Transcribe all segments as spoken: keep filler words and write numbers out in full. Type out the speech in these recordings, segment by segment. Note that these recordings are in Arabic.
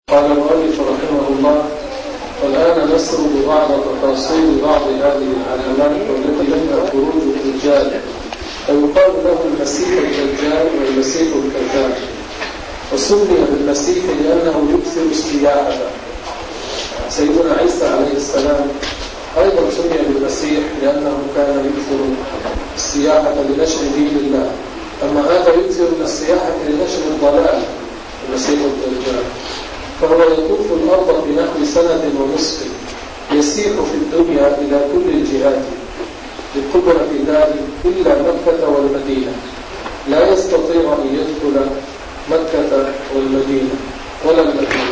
قال المؤلف رحمه الله: والآن نسرد بعض تفاصيل بعض هذه العلامات والتي منها خروج الدجال، فيقال له المسيح الدجال والمسيح الكذاب. وسمي بالمسيح لأنه يكثر السياحة. سيدنا عيسى عليه السلام أيضا سمي بالمسيح لأنه كان يكثر السياحة لنشر دين الله، أما هذا يكثر السياحة لنشر الضلال المسيح الدجال. فهو يطوف الأرض بنحو سنة ونصف، يسيح في الدنيا إلى كل الجهات بقدرة ذلك إلا مكة والمدينة، لا يستطيع أن يدخل مكة والمدينة ولا المدينة.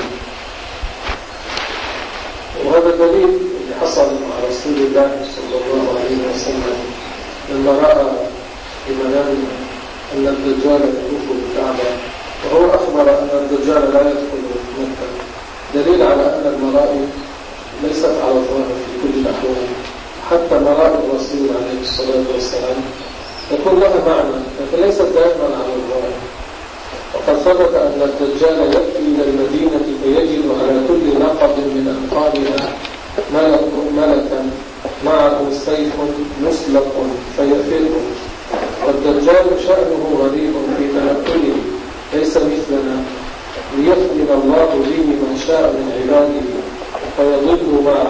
وهذا دليل اللي حصل مع رسول الله صلى الله عليه وسلم لما رأى في منامه أن الدجال يطوف بالكعبة، وهو أخبر أن الدجال لا يدخل مكة، دليل على أن المرائي ليست على الظاهر في كل الأحوال. حتى مرائي الرسول عليه الصلاة والسلام يكون لها معنى، لكن ليست دائما على الظاهر. وقد ثبت أن الدجال يأتي إلى المدينة فيجد على كل نقب من أنقابها ملكا معه سيف مسلق فيفره. والدجال شأنه غريب في تنقله، ليس مثلنا، ليفتن الله به من شاء من عباده فيضل معه.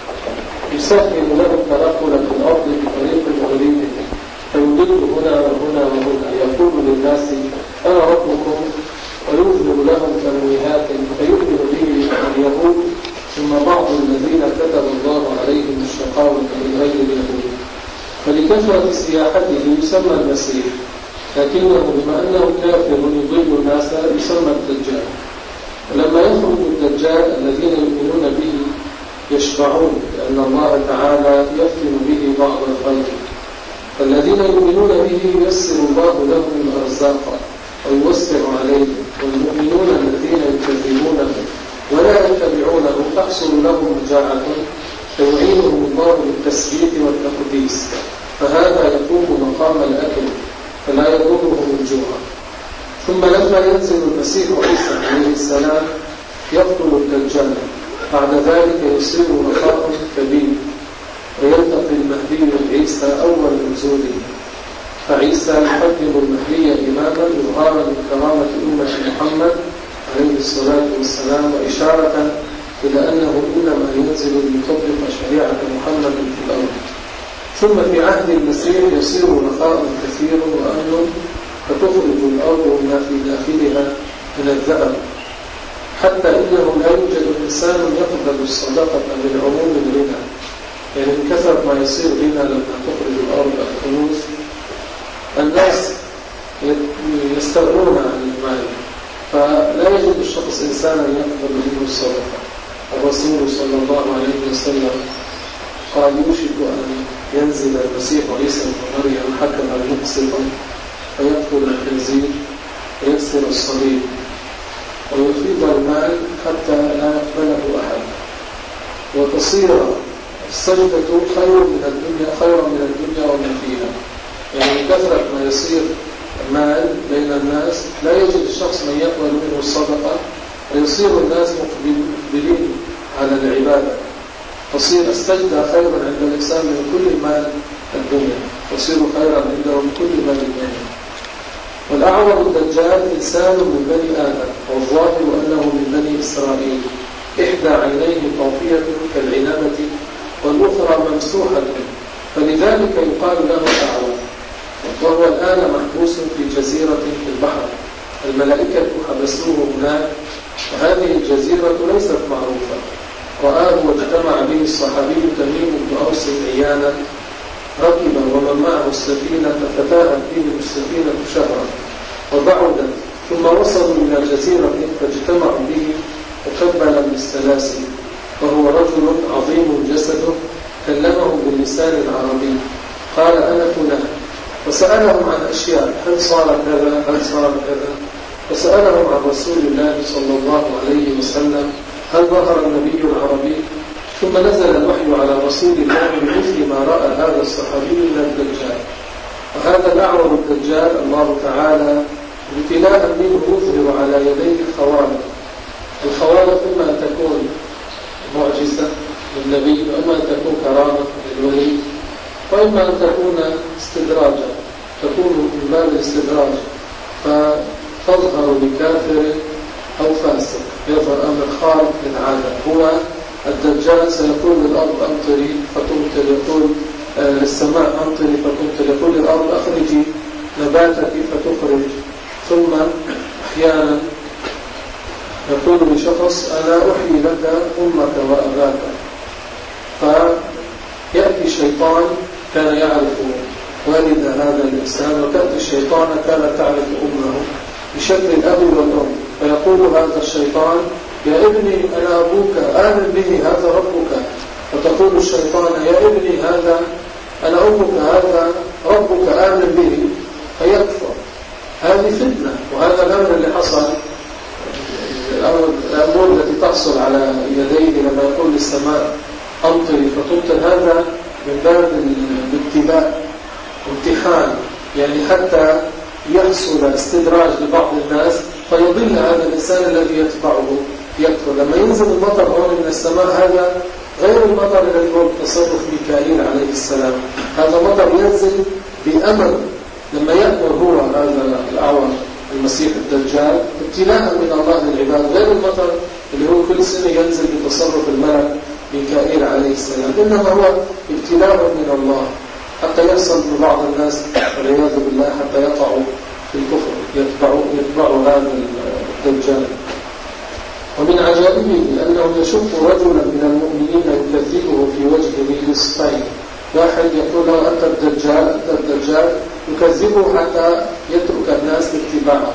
يسهل له التنقل في الأرض بطريق غريب فيضل هنا وهنا وهنا، يقول للناس أنا ربكم ويظهر لهم تمويهات فيؤمن به اليهود ثم بعض الذين كتب الله عليهم الشقاوة من غير اليهود. فلكثرة سياحته يسمى المسيح، لكنه بما أنه كافر يضل الناس يسمى الدجال. ولما يخرج الدجال الذين يؤمنون به يشفعون، لأن الله تعالى يفتن به بعض الخلق. فالذين يؤمنون به ييسر الله لهم الأرزاق ويوسع عليهم، والمؤمنون الذين يكذبونه ولا يتبعونه تحصل لهم مجاعة فيعينهم الله بالتسبيح والتقديس، فهذا يقوم مقام الأكل فلا يضرهم الجوع. ثم لما ينزل المسيح عيسى عليه السلام يقتل الدجال، بعد ذلك يصير رخاء كبير ويلتقي المهدي عيسى أول نزوله، فعيسى يقدم المهدي إماما إظهارا من كرامة أمة محمد عليه الصلاة والسلام، وإشارة إلى أنه إنما ينزل ليطبق شريعة محمد في الأرض. ثم في عهد المسيح يصير رخاء كثير وأمن، فتخرج الأرض ما في داخلها من الذهب، حتى إنه لا يوجد إنسان يقبل الصدقة من عموم الغنى، يعني من كثرة ما يصير غنى لما تخرج الأرض الكنوز الناس يستغنون عن المال، فلا يجد الشخص إنسانا يقبل منه الصدقة. الرسول صلى الله عليه وسلم قال يوشك أن ينزل المسيح عيسى بن مريم حكما مقسطا فيدخل الخنزير ويكسر الصليب ويفيض المال حتى لا يقبله أحد، وتصير السجدة خير من الدنيا خيرا من الدنيا ومن فيها. يعني كثرة ما يصير مال بين الناس لا يجد الشخص من يقبل منه الصدقة، ويصير الناس مقبلين على العبادة، تصير السجدة خيرا عند الإنسان من كل مال الدنيا، تصير خيرا عنده من كل مال الدنيا. والأعور الدجال إنسان من بني آدم، والظاهر أنه من بني إسرائيل، إحدى عينيه طافية كالعنبة والأخرى ممسوحة، فلذلك يقال له أعور. وهو الآن محبوس في جزيرة في البحر، الملائكة حبسوه هناك، وهذه الجزيرة ليست معروفة. رآه واجتمع به الصحابي تميم بن أوس عيانا ركبا ومن معه السفينة، فتاهت بهم السفينة شهرا وبعدت، ثم وصلوا إلى جزيرة فاجتمعوا به مكبلا بالسلاسل، وهو رجل عظيم جسده كلمه باللسان العربي، قال أنا فلان، وسألهم عن أشياء، هل صار كذا هل صار كذا، وسألهم عن رسول الله صلى الله عليه وسلم هل ظهر النبي العربي. ثم نزل الوحي على رسول الله بمثل ما رأى هذا الصحابي من الدجال. وهذا الأعور الدجال الله تعالى ابتلاء منه يظهر على يديه خوارق، الخوارق إما أن تكون معجزة للنبي، وإما أن تكون كرامة للولي، وإما أن تكون استدراجا، تكون من باب الاستدراج، فتظهر بكافر أو فاسق، يظهر أمر خارق للعادة. هو الدجال سيقول للأرض أمطري فتمطر، يقول للسماء أمطري فتمطر، يقول للأرض أخرجي نباتك فتخرج، ثم أحيانا يقول لشخص أنا أحيي لك أمك وأباك. فيأتي الشيطان كان يعرف والد هذا الإنسان، وتأتي الشيطان كانت تعرف أمه بشكل الأب والأم، فيقول هذا الشيطان يا ابني أنا أبوك آمن به هذا ربك، فتقول الشيطان يا ابني هذا أنا أمك هذا ربك آمن به، فيكفر. هذه فتنة. وهذا الأمر اللي حصل، الأمور التي تحصل على يديه لما يقول للسماء أمطري فتمطر، هذا من باب الابتلاء امتحان، يعني حتى يحصل استدراج لبعض الناس فيضل هذا الإنسان الذي يتبعه يكفر. لما ينزل المطر هون من السماء هذا غير المطر الذي هو بتصرف ميكائيل عليه السلام، هذا مطر ينزل بأمر. لما يأمر هو هذا الأعور المسيح الدجال ابتلاء من الله للعباد، غير المطر اللي هو كل سنة ينزل بتصرف الملك ميكائيل عليه السلام، إنما هو ابتلاء من الله حتى يحصل من بعض الناس والعياذ بالله حتى يقعوا في الكفر، يتبعوا, يتبعوا هذا الدجال. ومن عجائبه أنه يشق رجلا من المؤمنين يكذبه في وجهه نصفين، واحد يقول له أنت الدجال أنت الدجال، يكذبه حتى يترك الناس اتباعه.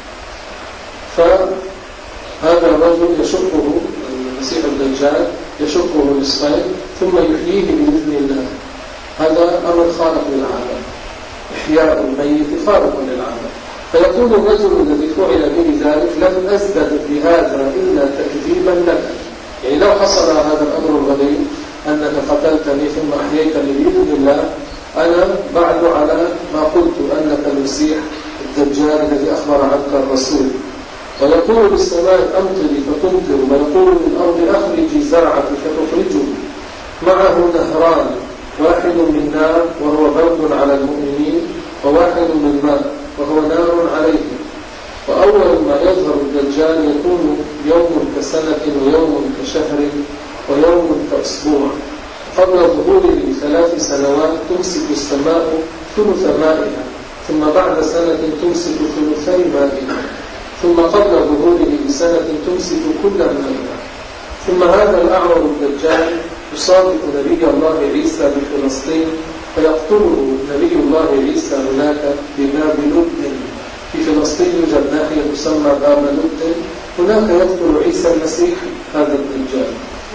فهذا الرجل يشقه المسيح الدجال يشقه نصفين ثم يحييه بإذن الله. هذا أمر خارق للعادة، إحياء الميت خارق للعادة. فيقول الرجل الذي فعل به ذلك لم أزدد بهذا إلا تكذيبا لك، يعني لو حصل هذا الأمر الغريب أنك قتلتني ثم أحييتني بإذن الله، أنا بعد على ما قلت أنك المسيح الدجال الذي أخبر عنك الرسول. ويقول للسماء أمطري فتمطر، ويقول للأرض أخرجي زرعك فتخرجه. معه نهران، واحد من نار وهو برد على المؤمنين، وواحد من ماء وهو نار عليهم. وأول ما يظهر الدجال يكون يوم كسنة ويوم كشهر ويوم كأسبوع. قبل ظهوره ثلاث سنوات تمسك السماء ثلث مائها، ثم بعد سنة تمسك ثلثي مائها، ثم قبل ظهوره بسنة تمسك كل مائها. ثم هذا الأعور الدجال يصادق نبي الله عيسى بفلسطين فيقتله نبي الله عيسى هناك بباب لد في فلسطين، يوجد ناحية تسمى باب لد، هناك يقتل عيسى المسيح هذا الدجال.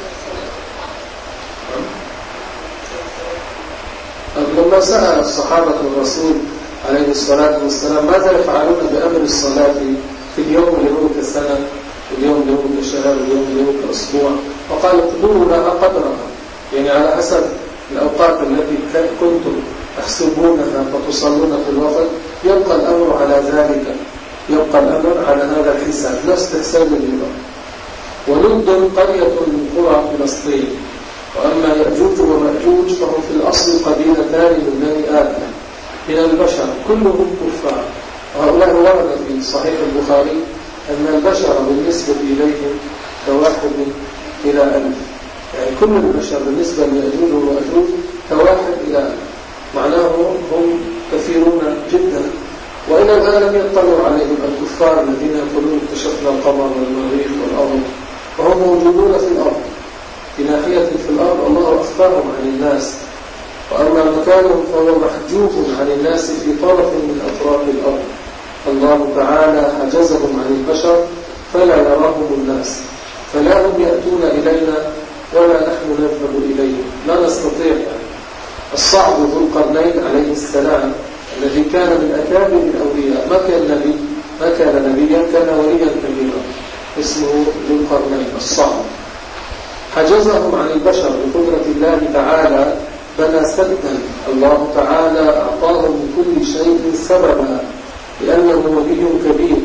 لما سأل الصحابة الرسول عليه الصلاة والسلام ماذا يفعلون بأمر الصلاة في اليوم اللي هو كالسنة واليوم اللي هو كالشهر واليوم اللي هو كالأسبوع، وقال اقدروا لها قدرها، يعني على حسب الأوقات التي كنتم تحسبونها فتصلون في الوقت يبقى الأمر على ذلك، يبقى الأمر على هذا الحساب نفس حساب اليوم. ولد قرية من قرى فلسطين. وأما يأجوج ومأجوج فهم في الأصل قبيلتان من بني آدم من البشر كلهم كفار. وهؤلاء ورد في صحيح البخاري أن البشر بالنسبة إليهم كواحد إلى ألف، يعني كل البشر بالنسبة ليأجوج ومأجوج كواحد إلى ألف، معناه هم كثيرون جدا. وإلى الآن لم يطلعوا عليهم الكفار الذين يقولون اكتشفنا القمر والمريخ والأرض، وهم موجودون في الأرض في ناحية في الأرض، الله أخفاهم عن الناس. وأما مكانهم فهو محجوب عن الناس في طرف من أطراف الأرض، الله تعالى حجزهم عن البشر فلا يراهم الناس، فلا هم يأتون إلينا ولا نحن نذهب إليهم، لا نستطيع يعني. الصعب ذو القرنين عليه السلام الذي كان من أكابر الأولياء، ما كان نبي ما كان نبيا، كان وليا كبيرا اسمه ذو القرنين الصعب، حجزهم عن البشر بقدرة الله تعالى، بنى سدا، الله تعالى أعطاه من كل شيء سببا لأنه ولي كبير،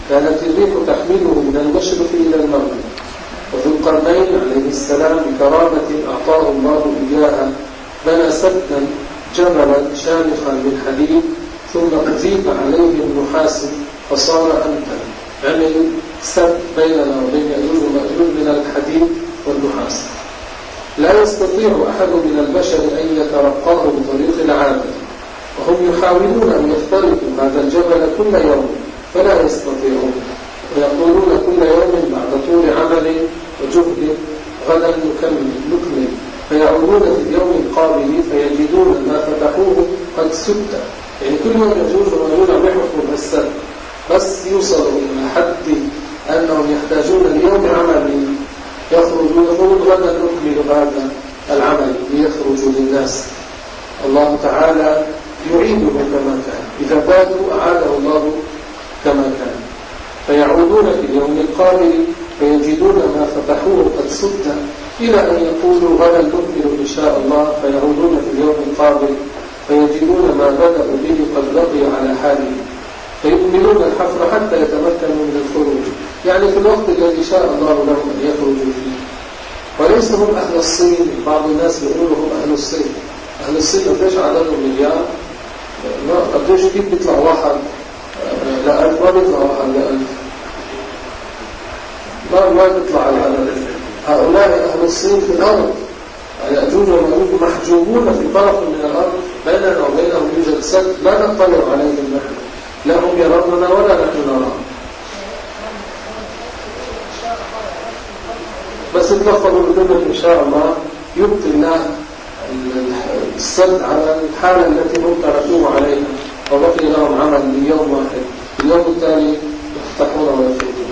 كانت الريح تحمله من المشرق إلى المغرب. وذو القرنين عليه السلام بكرامة أعطاه الله إياها بنى سدا جبلا شامخا من حديد ثم أضيف عليه النحاس فصار أنتن. عمل سد بيننا وبين يأجوج ومأجوج من الحديد والنحاس. لا يستطيع أحد من البشر أن يترقاه بطريق العادة، وهم يحاولون أن يخترقوا هذا الجبل كل يوم فلا يستطيعون، ويقولون كل يوم بعد طول عمل وجهد غدا نكمل نكمل، فيعودون في اليوم القابل فيجدون ما فتحوه قد سد. يعني كل يوم يجوز ومأجوج عم يحفروا السد، بس يوصلوا إلى حد أنهم يحتاجون اليوم عمل يخرجوا يقولون غدا نكمل هذا العمل ليخرجوا للناس. الله تعالى يعيده كما كان، إذا بادوا أعاده الله كما كان، فيعودون في اليوم القابل فيجدون ما فتحوه قد سد، إلى أن يقولوا غدا نكمل إن شاء الله، فيعودون في اليوم القابل فيجدون ما بدأوا به قد بقي على حاله، فيكملون الحفر حتى يتمكنوا من الخروج، يعني في الوقت الذي شاء الله لهم أن يخرجوا فيه. وليس هم أهل الصين، بعض الناس يقولوا هم أهل الصين. أهل الصين قديش عددهم مليار؟ قديش كيف بيطلع واحد لألف؟ ما بيطلع واحد لألف، ما ما بيطلع على العدد. هؤلاء أهل الصين في الأرض، يأجوج ومأجوج محجوبون في طرف من الأرض، بيننا وبينهم يوجد سد لا نطلع عليهم نحن، لا هم يروننا ولا نحن نراهم. بس اتلفظوا بدون إن شاء الله يبقي الله السد على الحالة التي هم تركوه عليها، وبقي لهم عمل ليوم واحد، اليوم التالي يفتحون ويخرجون.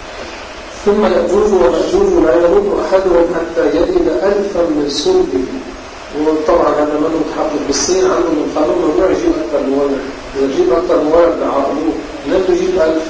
ثم يأجوج ومأجوج لا يموت أحدهم حتى يجد ألفا من صلبه. وطبعا هذا منه متحقق بالصين، عندهم القانون ممنوع يجيب أكثر من ولد، إذا يجيب أكثر من ولد بعاقبوه، لم يجيب ألف.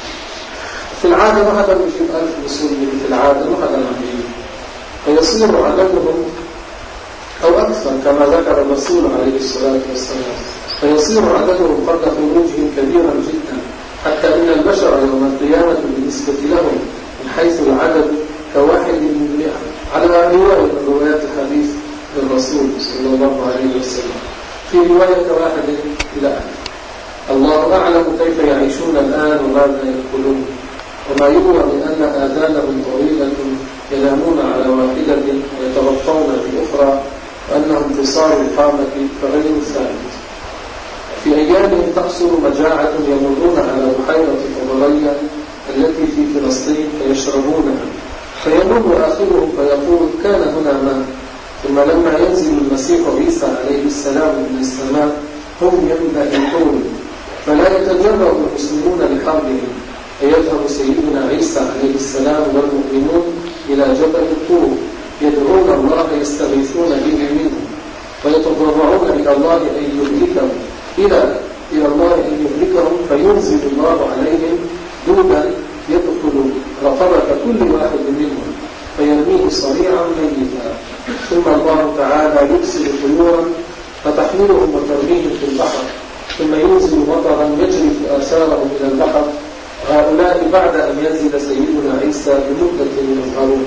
في العادة ما حدا يجيب ألف من صلبه، في العادة ما حدا يجيب، فيصير عددهم أو أكثر كما ذكر الرسول عليه الصلاة والسلام، فيصير عددهم قبل خروجهم كبيرا جدا، حتى إن البشر يوم القيامة بالنسبة لهم من حيث العدد كواحد من مئة، على رواية من روايات الحديث للرسول صلى الله عليه وسلم، في رواية واحد إلى ألف. الله أعلم كيف يعيشون الآن وماذا يأكلون، وما يروى من أن آذانهم طويلة ينامون على واحدة ويتوقون في أخرى، وأنهم انتصار القامة فغير ثابت. في أيامهم تحصل مجاعة يمرون على بحيرة فضلية التي في فلسطين فيشربونها، فيمر آخرهم فيقول كان هنا ماء. ثم لما ينزل المسيح عيسى عليه السلام من السماء هم يمتلئون، فلا يتجرأ المسلمون لحربهم، فيذهب سيدنا عيسى عليه السلام والمؤمنون إلى جبل الطور يدعون الله يستغيثون به منه، ويتضرعون إلى الله أن يهلكهم إلى إلى الله أن يهلكهم، فينزل الله عليهم دوبا يدخل رقبة كل واحد منهم فيرميه صريعا ميتا، ثم الله تعالى يرسل طيورا فتحملهم وترميهم في البحر، ثم ينزل مطرا يجري في آثارهم إلى البحر. هؤلاء بعد أن ينزل سيدنا عيسى بمدة يظهرون.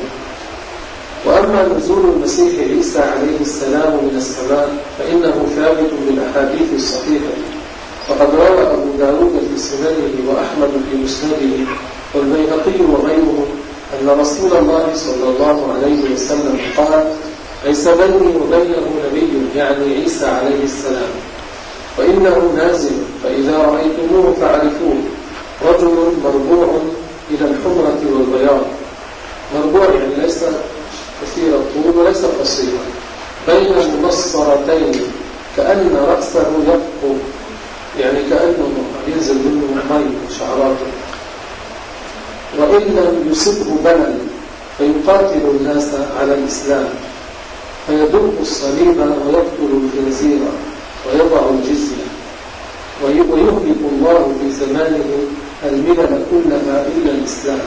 وأما نزول المسيح عيسى عليه السلام من السماء فإنه ثابت بالأحاديث الصحيحة، فقد روى أبو داود في سننه وأحمد في مسنده والبيهقي وغيره أن رسول الله صلى الله عليه وسلم قال ليس بيني وبينه نبي، يعني عيسى عليه السلام، وإنه نازل فإذا رأيتموه فاعرفوه، رجل مربوع إلى الحمرة والبياض. مربوع يعني ليس كثير الطول وليس قصيرا، بين المنصرتين كأن رأسه يبقى، يعني كأنه ينزل منه مي شعراته، وإن لم يصبه بلل فيقاتل الناس على الإسلام، فيدق الصليب ويقتل الخنزير ويضع الجزية، ويهلك الله في زمانه الملل كلها إلا الإسلام،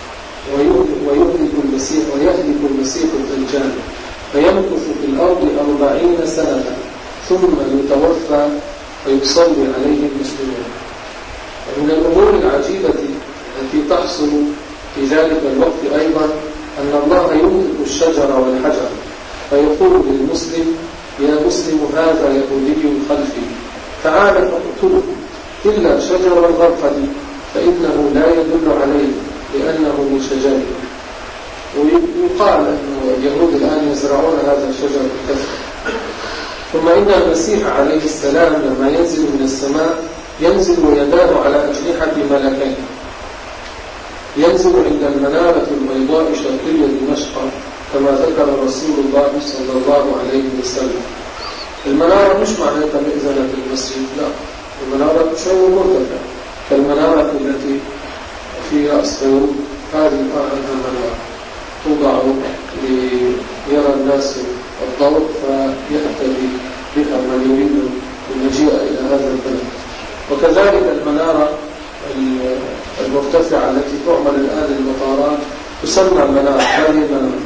ويهلك المسيح ويهلك المسيح الدجال، فيمكث في الأرض أربعين سنة ثم يتوفى ويصلي عليه المسلمون. ومن الأمور العجيبة التي تحصل في ذلك الوقت أيضا أن الله يملك الشجر والحجر فيقول للمسلم: يا مسلم هذا يهودي خلفي تعال فاقتله إلا شجر الغرقد فإنه لا يدل عليه لأنه من شجره. ويقال أن اليهود الآن يزرعون هذا الشجر بكثرة. ثم إن المسيح عليه السلام لما ينزل من السماء ينزل يداه على أجنحة ملكين، ينزل عند المنارة البيضاء شرقية دمشق كما ذكر رسول الله صلى الله عليه وسلم. المنارة مش معناتها مئذنة المسجد، لا، المنارة شيء مرتفع كالمنارة التي في رأس بيروت، هذه المنارة توضع ليرى الناس الضوء فيهتدي بها من يريد المجيء إلى هذا البلد. وكذلك المنارة المرتفعة التي تعمل الآن المطارات تسمى المنارة، هذه المنارة،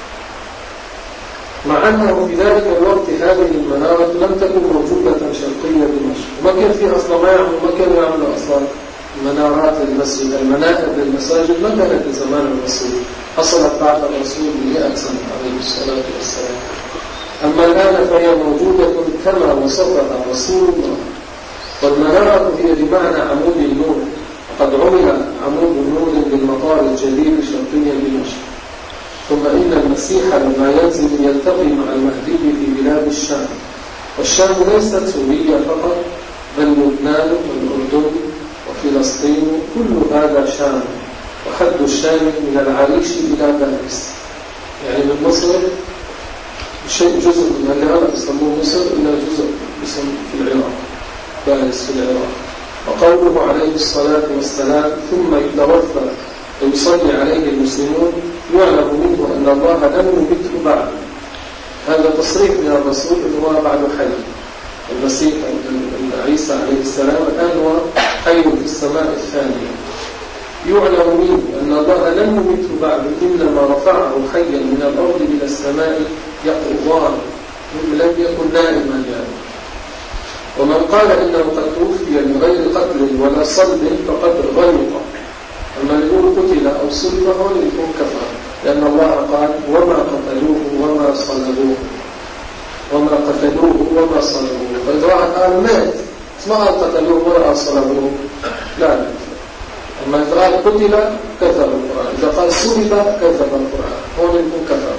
مع أنه في ذلك الوقت هذه المنارة لم تكن موجودة شرقية دمشق، وما كان في أصلا ما يعملوا ما كانوا يعملوا أصلا منارات المسجد، المنائب للمساجد ما كانت في زمان الرسول، حصلت بعد الرسول بمئة سنة عليه الصلاة والسلام. أما الآن فهي موجودة كما وصفها رسول الله. والمنارة هي بمعنى عمود النور، وقد عمل عمود النور بالمطار الجديد شرقيا دمشق. ثم إن المسيح لما ينزل يلتقي مع المهدي في بلاد الشام، والشام ليست سوريا فقط بل لبنان والأردن وفلسطين، كل هذا شام، وحد الشام من العريش إلى باريس، يعني من مصر شيء جزء من اللي هذا يسموه مصر إلى جزء اسم في العراق، باريس في العراق. وقوله عليه الصلاة والسلام: ثم يتوفى ويصلي عليه المسلمون، يعلم منه أن الله لم يمته بعد. هذا تصريح من الرسول أنه هو بعد حي. المسيح عيسى عليه السلام الآن هو حي في السماء الثانية. يعلم منه أن الله لم يمته بعد، إنما رفعه حيا من الأرض إلى السماء يقظان، لم يكن نائما يعني. ومن قال إنه قد توفي من غير قتل ولا صلب فقد غلط. أما يقول قتل أو صلب هو يكون كفر، لأن الله قال: وما قتلوه وما صلبوه، وما قتلوه وما صلبوه. فإذا واحد قال مات ما قال قتلوه ولا صلبوه، لا لا. أما إذا قال قتل كذب القرآن، إذا قال صلب كذب القرآن، هو يكون كفر.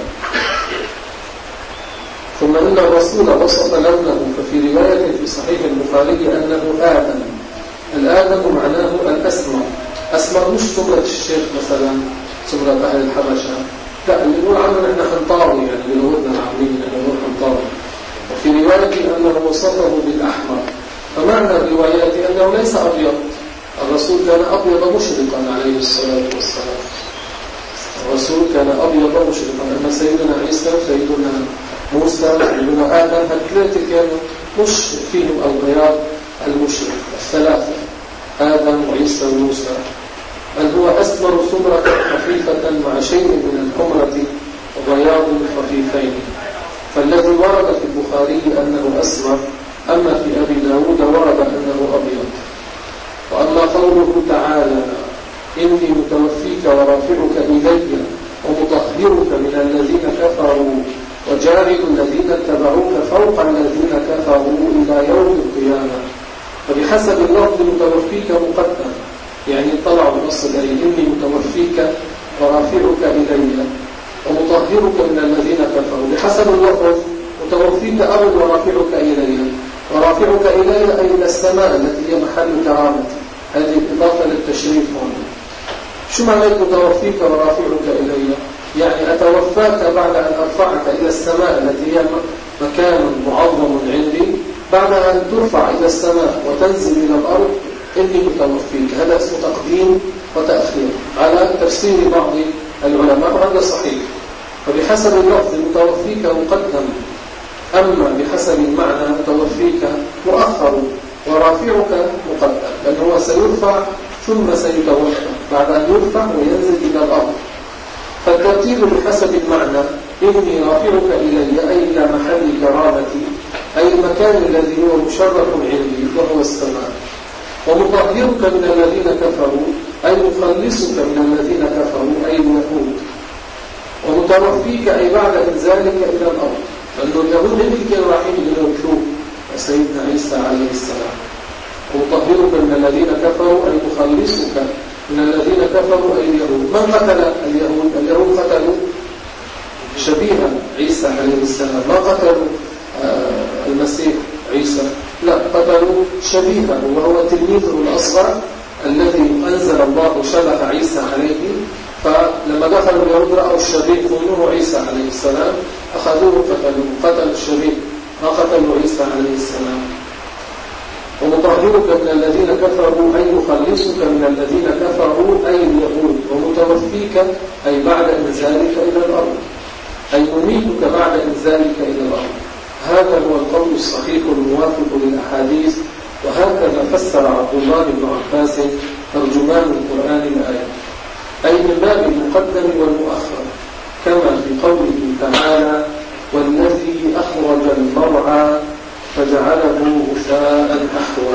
ثم إن الرسول وصف لونه، ففي رواية في صحيح البخاري أنه آدم. الآدم معناه الأسمر. أسمر مش سمرة الشيخ مثلا، سمرة أهل الحبشة، لا، اللي نقول عنه نحن حنطاوي، يعني بلغتنا العربية نقول حنطاوي. وفي رواية أنه وصفه بالأحمر، فمعنى الروايات أنه ليس أبيض. الرسول كان أبيض مشرقا عليه الصلاة والسلام، الرسول كان أبيض مشرقا. أما سيدنا عيسى وسيدنا موسى وسيدنا آدم هالثلاثة كانوا مش فيهم البياض المشرق، الثلاثة آدم وعيسى وموسى، بل هو أسمر سمرة خفيفة مع شيء من الحمرة وبياض خفيفين. فالذي ورد في البخاري أنه أسمر، أما في أبي داود ورد أنه أبيض. وأما قوله تعالى: إني متوفيك ورافعك إلي ومطهرك من الذين كفروا وجاعل الذين اتبعوك فوق الذين كفروا إلى يوم القيامة، فبحسب اللفظ متوفيك مقدم، يعني طلع بنص الآية: إني متوفيك ورافعك إلي ومطهرك من الذين كفروا. بحسب اللفظ متوفيك أول ورافعك إلي، ورافعك إلي أي إلى السماء التي هي محل كرامتي، هذه إضافة للتشريف هنا. شو معنى متوفيك ورافعك إلي؟ يعني أتوفاك بعد أن أرفعك إلى السماء التي هي مكان معظم عندي، بعد أن ترفع إلى السماء وتنزل إلى الأرض إني متوفيك. هذا اسمه تقديم وتأخير على تفسير بعض العلماء، وهذا صحيح. فبحسب اللفظ متوفيك مقدم، أما بحسب المعنى متوفيك مؤخر، ورافعك مقدم، لأنه سيرفع ثم سيتوفى بعد أن يرفع وينزل إلى الأرض. فالترتيب بحسب المعنى: إني رافعك إلي أي إلى محل كرامتي، أي المكان الذي هو مشرف عندي وهو السماء، ومطهرك من الذين كفروا أي مخلصك من الذين كفروا أي اليهود، ومتوفيك أي بعد إنزالك إلى الأرض، لأنه اليهود هم اللي كانوا رايحين يقتلوا سيدنا عيسى عليه السلام. ومطهرك من الذين كفروا أي مخلصك من الذين كفروا أي اليهود. من قتل اليهود؟ اليهود قتلوا شبيها عيسى عليه السلام، ما قتلوا آه المسيح عيسى، لا، قتلوا شبيها وهو تلميذه الأصغر الذي أنزل الله شبه عيسى عليه. فلما دخلوا اليهود رأوا الشبيه ظنوه عيسى عليه السلام، أخذوه قتلوه، قتلوا الشبيه ما قتلوا عيسى عليه السلام. ومطهرك من الذين كفروا أي مخلصك من الذين كفروا أي اليهود، ومتوفيك أي بعد إنزالك إلى الأرض، أي مميتك بعد إنزالك إلى الأرض. هذا هو القول الصحيح الموافق للأحاديث، وهكذا فسر عبد الله بن عباس ترجمان القرآن الآية، أي من باب المقدم والمؤخر، كما في قوله تعالى: والذي أخرج المرعى فجعله غثاء أحوى.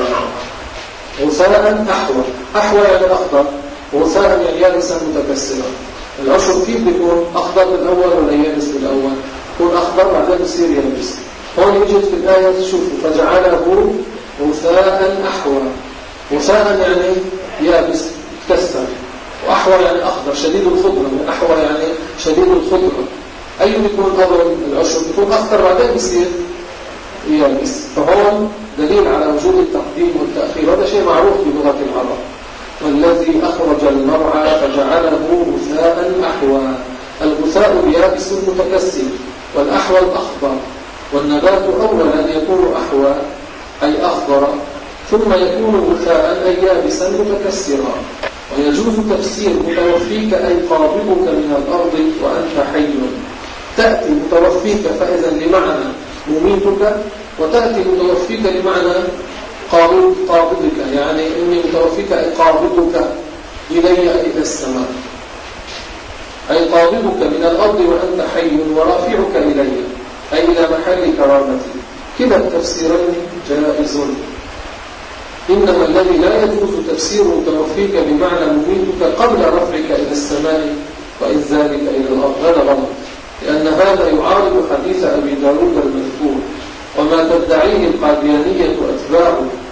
غثاء أحوى، أحوى يعني أخضر، غثاء يعني يابسا متكسرا. العشر كيف بيكون أخضر بالأول ولا يابس بالأول؟ يكون أخضر بعدين يصير يابس. هون يجد في الآية تشوفوا فجعله غثاء أحوى. غثاء يعني يابس متكسر، وأحوى يعني أخضر شديد الخضرة، أحوى يعني شديد الخضرة. أي بيكون أول العشر؟ بيكون أخضر بعدين يصير يابس. فهون دليل على وجود التقديم والتأخير، هذا شيء معروف بلغة العرب. والذي أخرج المرعى فجعله غثاء أحوى. الغثاء اليابس المتكسر، والأحوى الأخضر. والنبات أولا يكون أحوى أي أخضر، ثم يكون غثاء أي يابسا متكسرا. ويجوز تفسير متوفيك أي قابضك من الأرض وأنت حي. تأتي متوفيك فإذا لمعنى مميتك، وتأتي متوفيك لمعنى قابض قابضك، يعني إني متوفيك أي قابضك إلي إلى السماء، أي قابضك من الأرض وأنت حي، ورافعك إلي أي إلى محل كرامتي. كلا التفسيرين جائز، إنما الذي لا يجوز تفسير متوفيك بمعنى مميتك قبل رفعك إلى السماء وإنزالك إلى الأرض، هذا غلط، لأن هذا يعارض حديث أبي داود المذكور. وما تدعيه القاديانية أتباع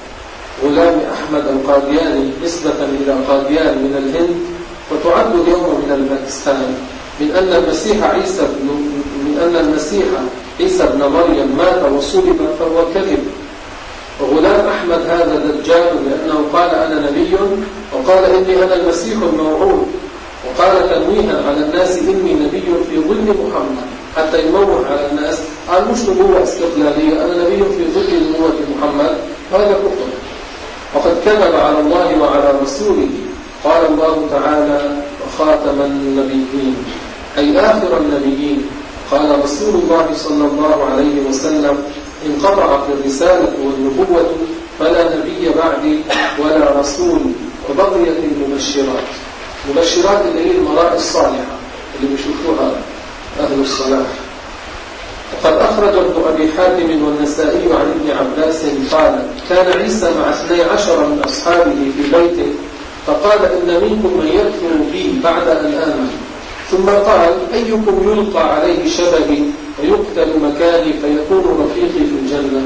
غلام أحمد القادياني نسبة إلى قاديان من الهند، فتعد اليوم من الباكستان، من أن المسيح عيسى بن من أن المسيح عيسى بن مريم مات وصلب، فهو كذب. وغلام أحمد هذا دجال، لأنه قال أنا نبي، وقال إني أنا المسيح الموعود، وقال تنويها على الناس إني نبي في ظل محمد، حتى يموه على الناس، قال مش نبوة استقلالية، أنا نبي في ظل نبوة محمد، هذا كفر. وقد كذب على الله وعلى رسوله. قال الله تعالى: وخاتم النبيين أي آخر النبيين. قال رسول الله صلى الله عليه وسلم: انقطعت الرسالة والنبوة فلا نبي بعدي ولا رسول، وبقيت المبشرات. مبشرات اللي هي المرائي الصالحة اللي بيشوفوها أهل الصلاح. وقد أخرج ابن أبي حاتم والنسائي عن ابن عباس قال: كان عيسى مع اثني عشر من أصحابه في بيته، فقال: إن منكم من يكفر بي بعد أن آمن. ثم قال: أيكم يلقى عليه شبهي ويقتل مكاني فيكون رفيقي في الجنة؟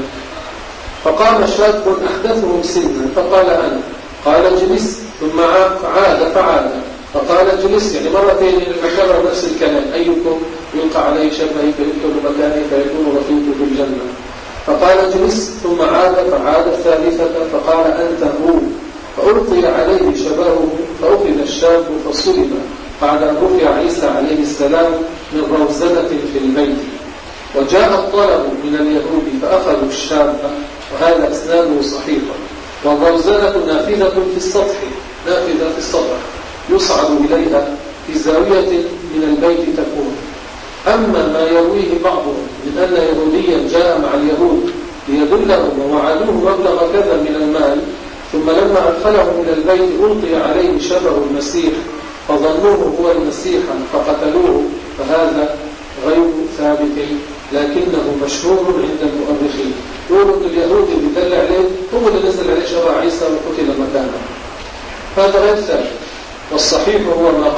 فقام شاب أحدثهم سنا فقال: أنا. قال: اجلس. ثم عاد فعاد فقال: اجلس، يعني مرتين لكرر نفس الكلام: أيكم يلقى عليه شبهي فيقتل مكاني فيكون رفيقي في الجنة. فقال: اجلس. ثم عاد فعاد الثالثة فقال: أنت هو. فألقي عليه شبهه فأخذ الشاب فصلب بعد أن رفع عيسى عليه السلام من روزنة في البيت. وجاء الطلب من اليهود فأخذوا الشاب، وهذا إسناده صحيح. والروزنة نافذة في السطح، نافذة في السطح يصعد إليها في زاوية من البيت تكون. أما ما يرويه بعضهم من أن يهوديا جاء مع اليهود ليدلهم ووعدوه مبلغ كذا من المال، ثم لما أدخلهم إلى البيت ألقي عليه شبه المسيح فظنوه هو المسيح فقتلوه، فهذا غير ثابت لكنه مشهور عند المؤرخين. يقولوا أن اليهود اللي دل عليه هو اللي نزل عليه شبه عيسى وقتل مكانه، هذا غير ثابت.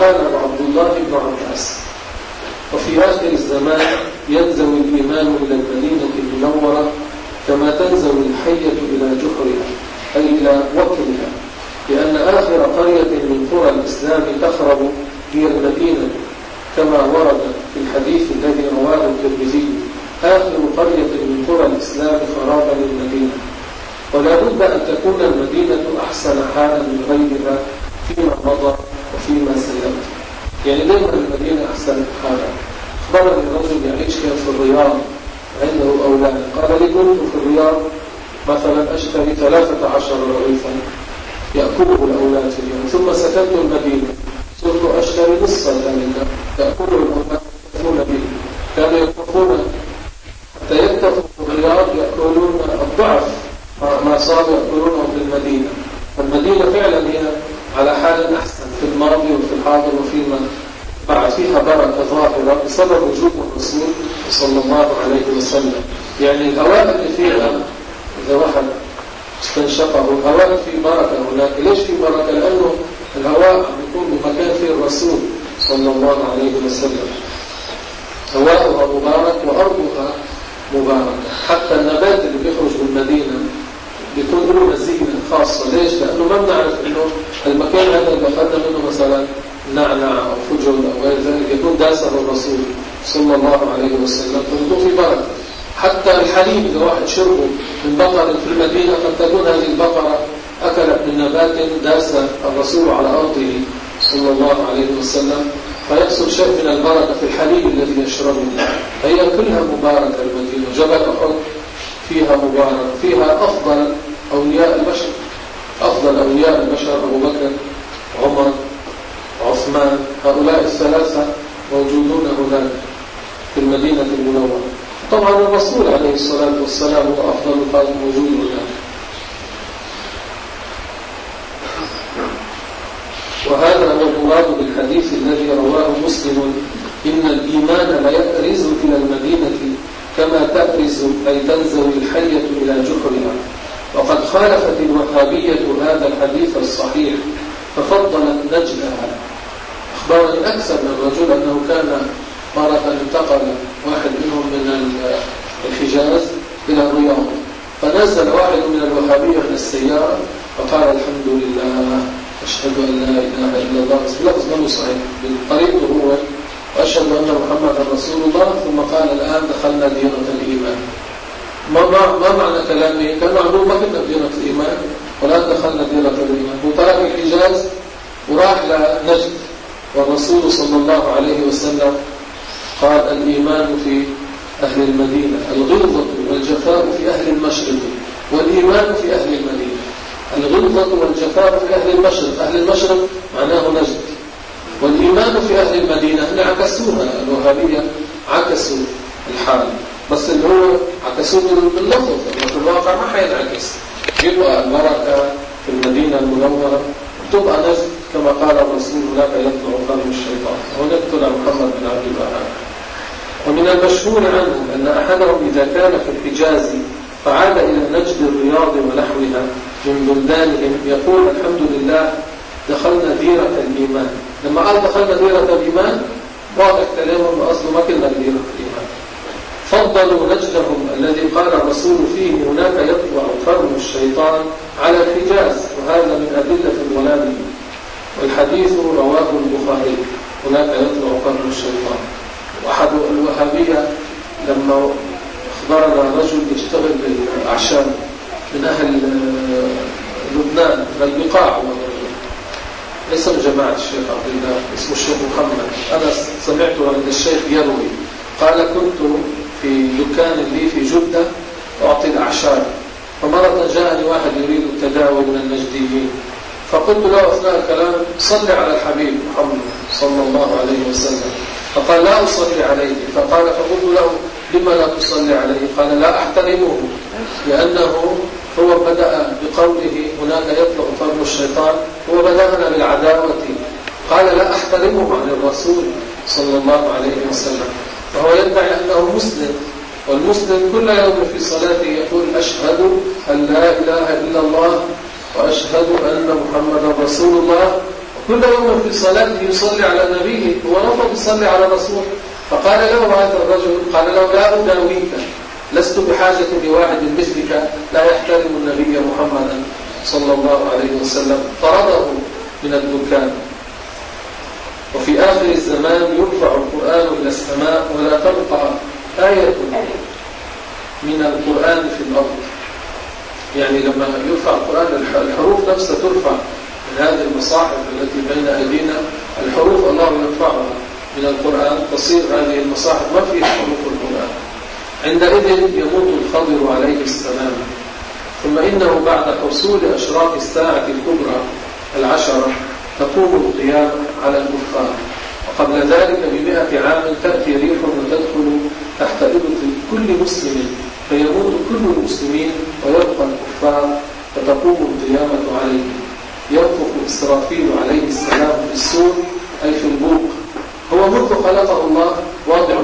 قاله عبد الله بن عباس: وفي آخر الزمان ينزل الإيمان إلى المدينة المنورة كما تنزل الحية إلى جحرها، أي إلى وكرها، لأن آخر قرية من قرى الإسلام تخرب هي المدينة، كما ورد في الحديث الذي رواه الترمذي: آخر قرية من قرى الإسلام خرابا للمدينة. ولا بد أن تكون المدينة أحسن حالا من غيرها فيما مضى وفيما سيأتي. يعني دائما المدينة أحسن حالا. أخبرني الرجل يعيش كان في الرياض عنده أولاد، قال لي: كنت في الرياض مثلا أشتري ثلاثة عشر رغيفا يأكله الأولاد في اليوم، ثم سكنت المدينة صرت أشتري نصفا منها يأكله الأولاد يأكلون به، كانوا يطبخون حتى يكتفوا في الرياض يأكلون الضعف ما صاروا يأكلونه في المدينة. المدينة فعلا هي على حال أحسن في الماضي وفي الحاضر وفيما بعد، فيها بركة ظاهرة بسبب وجود الرسول صلى الله عليه وسلم. يعني الهواء اللي فيها إذا واحد استنشقه الهواء فيه بركة هناك. ليش فيه بركة؟ لأنه الهواء يكون بمكان فيه الرسول صلى الله عليه وسلم. هواءها مبارك وأرضها مبارك. حتى النبات اللي بيخرج من المدينة بيكون له مزية خاصة. ليش؟ لأنه ما بنعرف إنه المكان هذا اللي أخذنا منه مثلا نعنع أو فجل أو غير ذلك يكون داسه الرسول صلى الله عليه وسلم، فيكون في بركة. حتى الحليب إذا واحد شربه من بقرة في المدينة قد تكون هذه البقرة أكلت من نبات داس الرسول على أرضه صلى الله عليه وسلم، فيحصل شيء من البركة في الحليب الذي يشربه. هي كلها مباركة المدينة. جبل أحد فيها مبارك، فيها أفضل أولياء البشر، أفضل أولياء البشر أبو بكر، عمر، عثمان، هؤلاء الثلاثة موجودون هناك في المدينة المنورة. طبعا الرسول عليه الصلاة والسلام هو أفضل الخلق موجود هناك. وهذا هو المراد بالحديث الذي رواه مسلم: إن الإيمان لا يأرز إلى المدينة كما تأرز أي تنزل الحية إلى جحرها. وقد خالفت الوهابية هذا الحديث الصحيح ففضلت نجلها. أخبرني أكثر من رجل أنه كان مرة انتقل واحد منهم من الحجاز إلى الرياض، فنزل واحد من الوهابية من السيارة فقال: الحمد لله أشهد أن لا إله إلا الله، بس بلفظ منه صحيح بالطريق هو، وأشهد أن محمدا رسول الله، ثم قال: الآن دخلنا دينة الإيمان. ما, ما, ما معنى كلامه؟ كان معلوم ما كنا بدينة الإيمان والآن دخلنا دينة الإيمان. وترك الحجاز وراح لنجد، والرسول صلى الله عليه وسلم قال: الإيمان في أهل المدينة، الغلظة والجفاء في أهل المشرق، والإيمان في أهل المدينة. الغلظة والجفاء في أهل المشرق، أهل المشرق معناه نجد، والإيمان في أهل المدينة. اللي عكسوها الوهابية، عكسوا الحال، بس اللي هو عكسوه باللفظ، في الواقع ما حينعكس. يبقى البركة في المدينة المنورة، تبقى نجد كما قال الرسول: هناك يطلع قلب الشيطان، هناك طلع محمد بن عبد الوهاب. ومن المشهور عنه أن أحدهم إذا كان في الحجاز فعاد إلى نجد الرياض ونحوها من بلدانهم يقول: الحمد لله دخلنا ديرة الإيمان. لما قال دخلنا ديرة الإيمان واضح كلامهم وأصله ما كنا ديرة الإيمان. فضلوا نجدهم الذي قال الرسول فيه: هناك يطلع قرن الشيطان على الحجاز، وهذا من أدلة ضلاله. والحديث رواه البخاري: هناك يطلع قرن الشيطان. وأحد الوهابية لما أخبرنا رجل يشتغل بالأعشاب من أهل لبنان من البقاع، ليس من جماعة الشيخ عبد الله، اسمه الشيخ محمد، أنا سمعته عند الشيخ يروي قال: كنت في دكان لي في جدة أعطي الأعشاب، فمرة جاءني واحد يريد التداوي من النجديين، فقلت له أثناء الكلام: صلي على الحبيب محمد صلى الله عليه وسلم. فقال: لا أصلي عليه. فقال: فقلت له: لما لا تصلي عليه؟ قال: لا أحترمه، لأنه هو بدأ بقوله هناك يطلع قرن الشيطان، هو بدأنا بالعداوة. قال: لا أحترمه عن الرسول صلى الله عليه وسلم. فهو يدعي أنه مسلم، والمسلم كل يوم في صلاته يقول: أشهد أن لا إله إلا الله وأشهد أن محمدا رسول الله، كل يوم في صلاته يصلي على نبيه، هو رفض يصلي على رسول. فقال له هذا الرجل، قال له لا أداويك، لست بحاجة لواحد مثلك لا يحترم النبي محمدا صلى الله عليه وسلم. طرده من الدكان. وفي آخر الزمان يرفع القرآن إلى السماء ولا تبقى آية من القرآن في الأرض. يعني لما يرفع القرآن الحروف نفسها ترفع من هذه المصاحف التي بين أيدينا، الحروف الله يرفعها من القرآن، تصير هذه المصاحف ما فيها حروف القرآن. عندئذ يموت الخضر عليه السلام. ثم إنه بعد حصول أشراط الساعة الكبرى العشرة تقوم القيامة على الكفار. وقبل ذلك بمئة عام تأتي ريح وتدخل تحت إبط كل مسلم فيموت كل المسلمين ويبقى الكفار، فتقوم القيامة عليهم. ينفخ إسرافيل عليه السلام في السور أي في البوق. هو منذ خلقه الله واضع